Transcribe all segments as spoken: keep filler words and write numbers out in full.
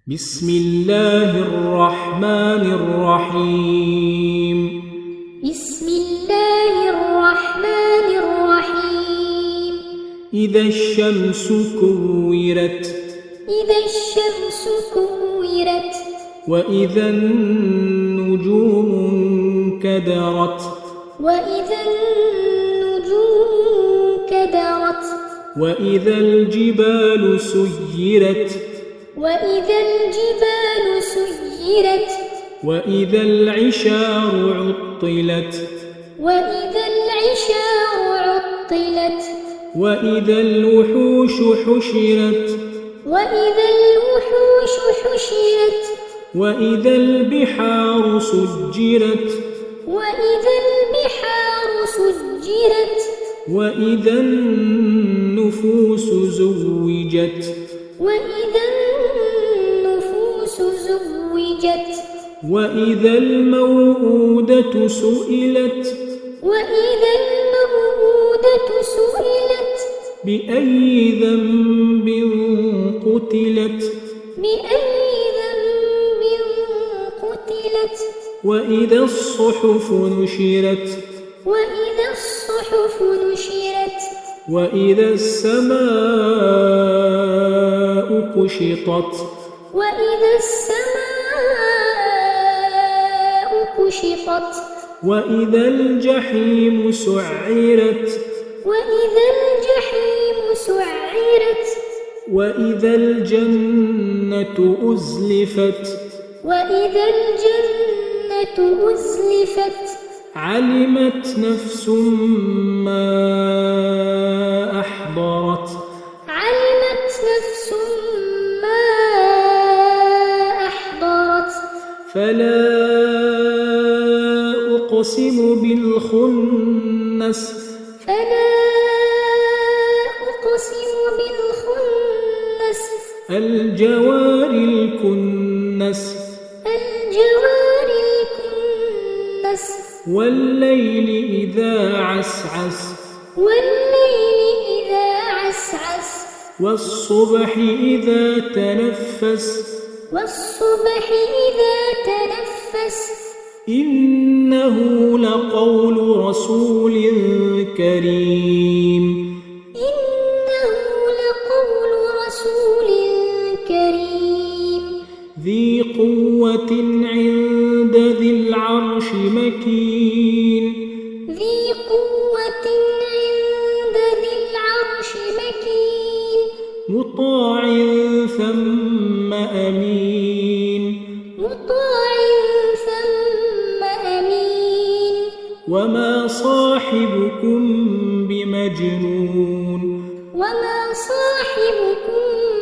بسم الله الرحمن الرحيم بسم الله الرحمن الرحيم إذا الشمس كورت إذا الشمس كورت وإذا النجوم انكدرت وإذا النجوم انكدرت وإذا الجبال سيرت وإذا الجبال سيرت وإذا العشار عطلت وإذا العشار عطلت وإذا الوحوش حشرت وإذا الوحوش حشرت وإذا البحار سجرت وإذا البحار سجرت وإذا النفوس زوجت وإذا النفوس زوجت وإذا الموءودة سئلت وإذا الموءودة سئلت بأي ذنب قتلت بأي ذنب قتلت وإذا الصحف نشرت وإذا الصحف نشرت وإذا السماء كشطت وإذا السماء كشطت وإذا الجحيم سعرت وإذا الجحيم سعرت وإذا الجنة أزلفت وإذا الجنة أزلفت علمت نفس ما أحضرت علمت نفس ما أحضرت فلا أقسم بالخنس فلا أقسم بالخنس الجوار الكنس الجوار الكنس والليل إذا عسعس والليل إذا عسعس والصبح إذا تنفس والصبح إذا تنفس إنه لقول رسول كريم إنه لقول رسول كريم ذي قوة عند ذي العرش مكين ذي قوة عند ذي العرش مكين مطاع ثم أمين مطاع ثم أمين وما صاحبكم بمجنون وما صاحبكم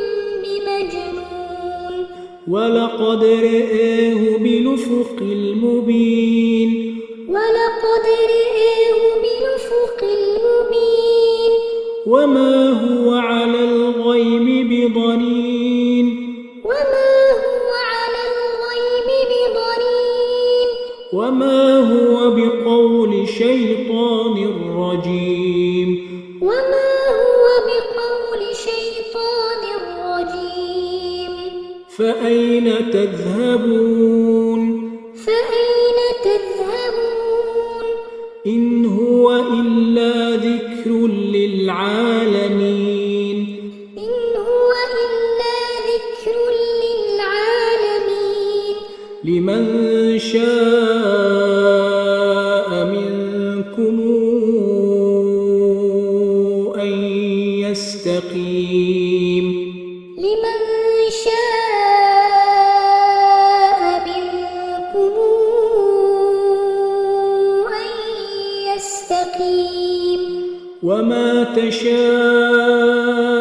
بمجنون ولقد رآه بالأفق المبين ولقد رآه بالأفق المبين وما هو على الغيب بضنين وما هو على الغيب بضنين وما هو بقول شيطان رجيم وما هو بقول شيطان رجيم فأين تذهبون فأين تذهبون إن هو إلا ذكر للعالمين إن هو إلا ذكر للعالمين لمن شاء منكم أن يستقيم لمن شاء منكم أن يستقيم وما تشاءون